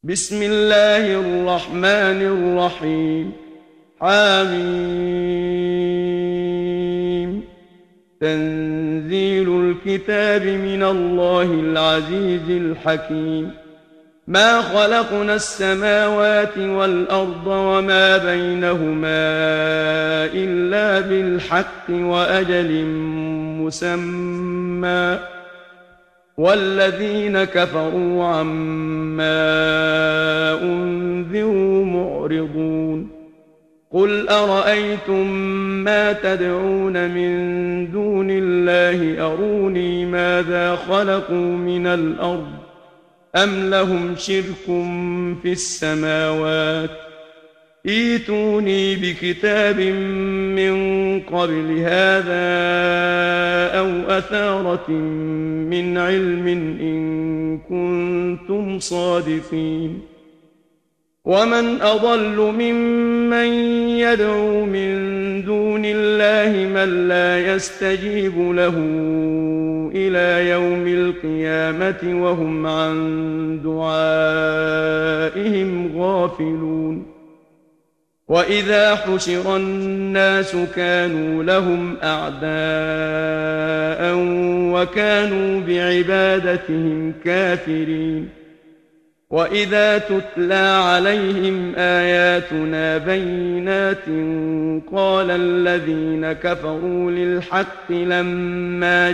بسم الله الرحمن الرحيم. حميم. تنزيل الكتاب من الله العزيز الحكيم. ما خلقنا السماوات والأرض وما بينهما إلا بالحق وأجل مسمى، والذين كفروا عما أنذروا معرضون. قل أرأيتم ما تدعون من دون الله أروني ماذا خلقوا من الأرض أم لهم شرك في السماوات، ائتوني بكتاب من قبل هذا أو أثارة من علم إن كنتم صادقين. ومن أضل ممن يدعو من دون الله من لا يستجيب له إلى يوم القيامة وهم عن دعائهم غافلون. وإذا حشر الناس كانوا لهم أعداء وكانوا بعبادتهم كافرين. وإذا تتلى عليهم آياتنا بينات قال الذين كفروا للحق لما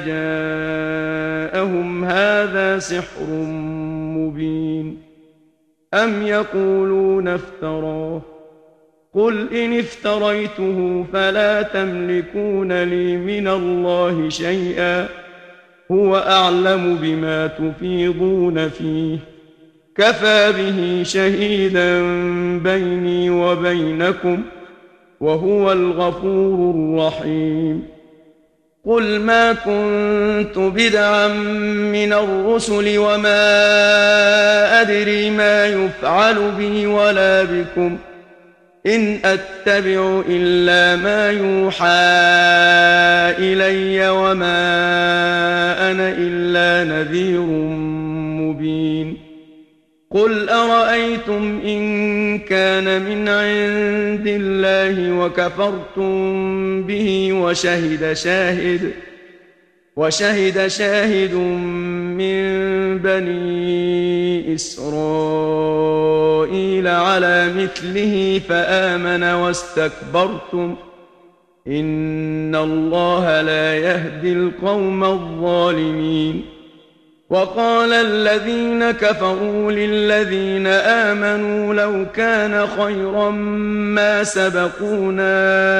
جاءهم هذا سحر مبين. أم يقولون افتراه، قل إن افتريته فلا تملكون لي من الله شيئا، هو أعلم بما تفيضون فيه، كفى به شهيدا بيني وبينكم وهو الغفور الرحيم. قل ما كنت بدعا من الرسل وما أدري ما يفعل بي ولا بكم، إن أتبع إلا ما يوحى إلي وما أنا إلا نذير مبين. قل أرأيتم إن كان من عند الله وكفرتم به وشهد شاهد من بني إسرائيل على مثله فآمن واستكبرتم، إن الله لا يهدي القوم الظالمين. وقال الذين كفروا للذين آمنوا لو كان خيرا ما سبقونا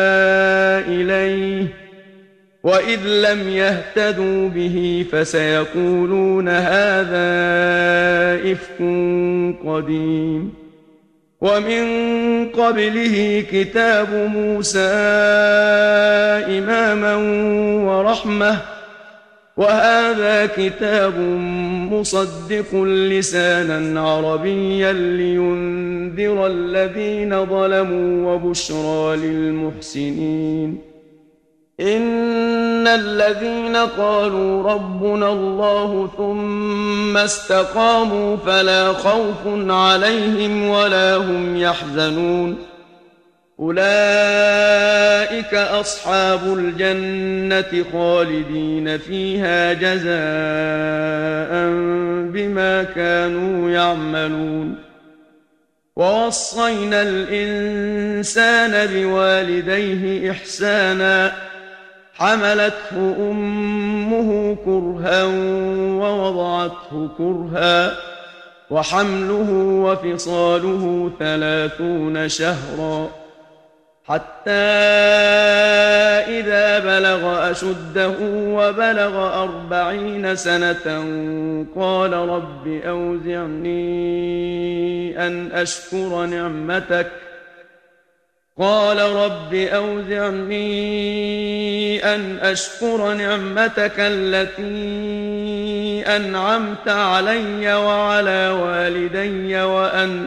إليه، وإذ لم يهتدوا به فسيقولون هذا إفك قديم. ومن قبله كتاب موسى إماما ورحمة، وهذا كتاب مصدق لسانا عربيا لينذر الذين ظلموا وبشرى للمحسنين. إن الذين قالوا ربنا الله ثم استقاموا فلا خوف عليهم ولا هم يحزنون، أولئك أصحاب الجنة خالدين فيها جزاء بما كانوا يعملون. ووصينا الإنسان بوالديه إحسانا، حملته أمه كرها ووضعته كرها، وحمله وفصاله 30 شهرا، حتى إذا بلغ أشده وبلغ 40 سنة قال رب أوزعني أن أشكر نعمتك التي أنعمت علي وعلى والدي وأن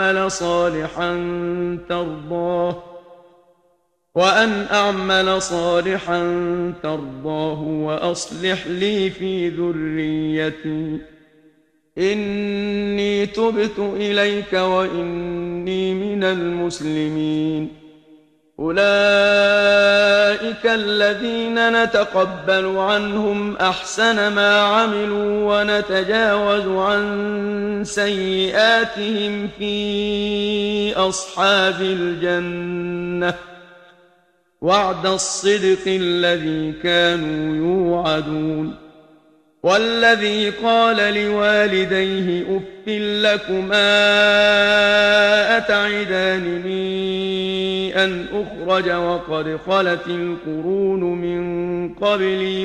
أعمل صالحا ترضاه وأصلح لي في ذريتي إني تبت إليك وإني من المسلمين أولئك الذين نتقبل عنهم أحسن ما عملوا ونتجاوز عن سيئاتهم في أصحاب الجنة وعد الصدق الذي كانوا يوعدون والذي قال لوالديه أف لكما أتعدانني أن أخرج وقد خلت القرون من قبلي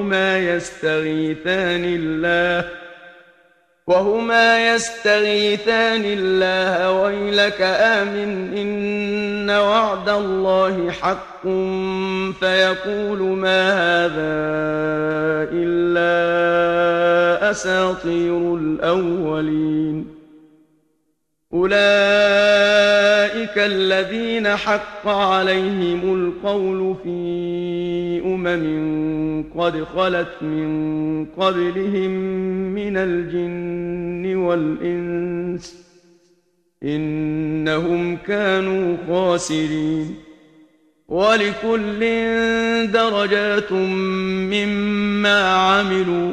وهما يستغيثان الله ويلك آمن إن وعد الله حق فيقول ما هذا إلا أساطير الأولين أولئك الذين حق عليهم القول في قد خلت من قبلهم من الجن والإنس إنهم كانوا خاسرين ولكل درجات مما عملوا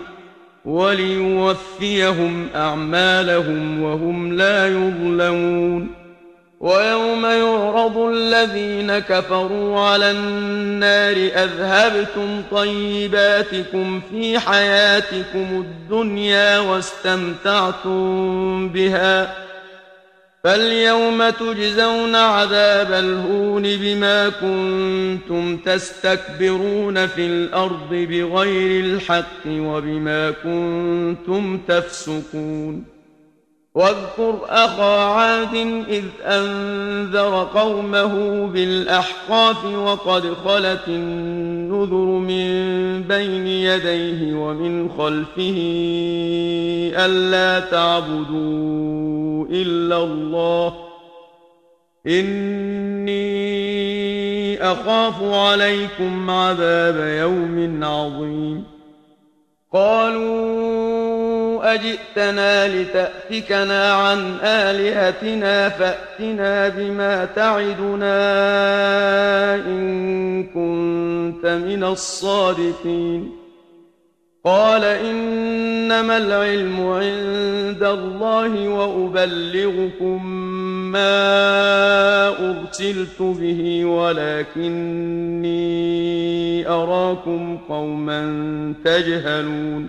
وليوفيهم أعمالهم وهم لا يظلمون ويوم يعرض الذين كفروا على النار أذهبتم طيباتكم في حياتكم الدنيا واستمتعتم بها فاليوم تجزون عذاب الهون بما كنتم تستكبرون في الأرض بغير الحق وبما كنتم تفسقون واذكر أخا عاد إذ أنذر قومه بالأحقاف وقد خلت النذر من بين يديه ومن خلفه ألا تعبدوا إلا الله إني أخاف عليكم عذاب يوم عظيم قالوا أجئتنا لتأفكنا عن آلهتنا فأتنا بما تعدنا إن كنت من الصادقين قال إنما العلم عند الله وأبلغكم ما أرسلت به ولكني أراكم قوما تجهلون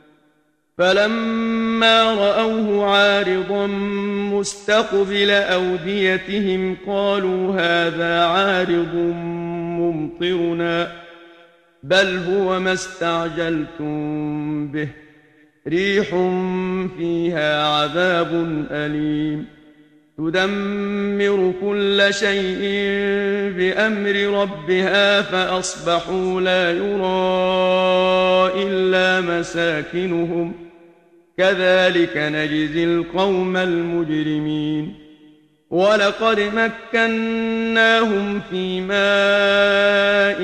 فلما رأوه عارضا مستقبل أوديتهم قالوا هذا عارض ممطرنا بل هو ما استعجلتم به ريح فيها عذاب أليم تدمر كل شيء بأمر ربها فأصبحوا لا يرى إلا مساكنهم كذلك نجزي القوم المجرمين ولقد مكناهم في ماء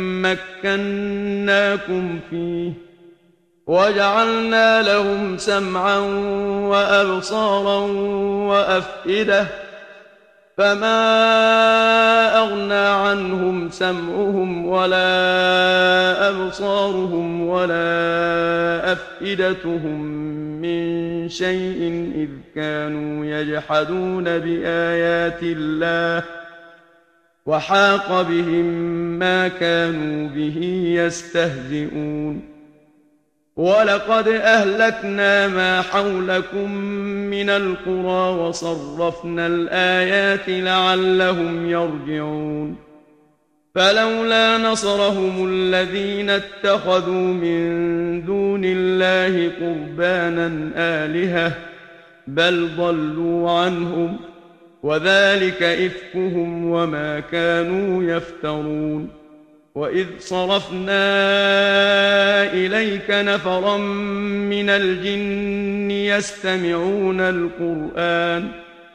مكناكم فيه وجعلنا لهم سمعا وأبصارا وأفئدة فما أغنى عنهم سمعهم ولا أبصارهم ولا أفئدتهم من شيء إذ كانوا يجحدون بآيات الله وحاق بهم ما كانوا به يستهزئون ولقد أهلكنا ما حولكم من القرى وصرفنا الآيات لعلهم يرجعون فلولا نصرهم الذين اتخذوا من دون الله قربانا آلهة بل ضلوا عنهم وذلك إفكهم وما كانوا يفترون وإذ صرفنا إليك نفرا من الجن يستمعون القرآن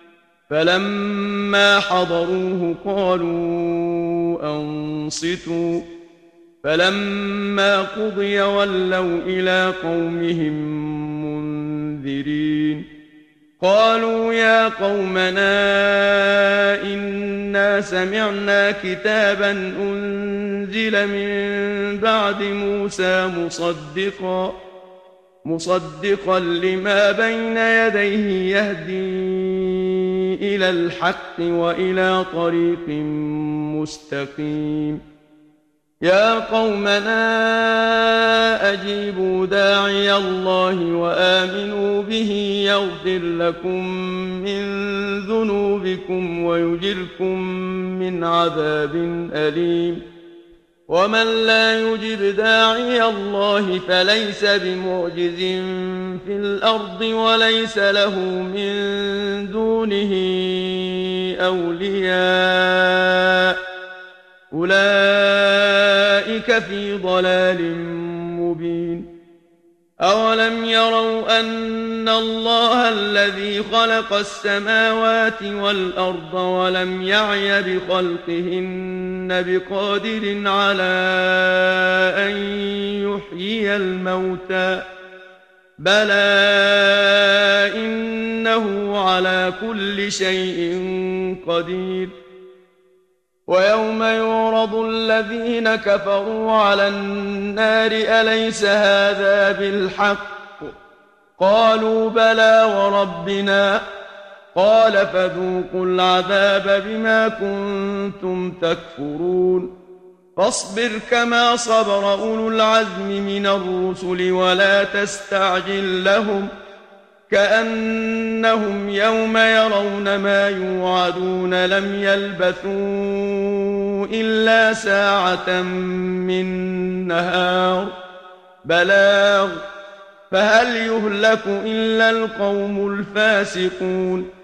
فلما حضروه قالوا أنصتوا فلما قضي ولوا إلى قومهم منذرين قالوا يا قومنا إنا سمعنا كتابا أنزل من بعد موسى مصدقا لما بين يديه يهدي إلى الحق وإلى طريق مستقيم يا قومنا أجيبوا داعي الله وآمنوا به يغفر لكم من ذنوبكم ويجركم من عذاب أليم ومن لا يجب داعي الله فليس بمعجز في الأرض وليس له من دونه أولياء أولئك في ضلال مبين أولم يروا أن الله الذي خلق السماوات والأرض ولم يعي بخلقهن بقادر على أن يحيي الموتى بلى إنه على كل شيء قدير ويوم يعرض الذين كفروا على النار أليس هذا بالحق قالوا بلى وربنا قال فذوقوا العذاب بما كنتم تكفرون فاصبر كما صبر أولو العزم من الرسل ولا تستعجل لهم كأنهم يوم يرون ما يوعدون لم يلبثوا إلا ساعة من نهار بلاغ فهل يهلك إلا القوم الفاسقون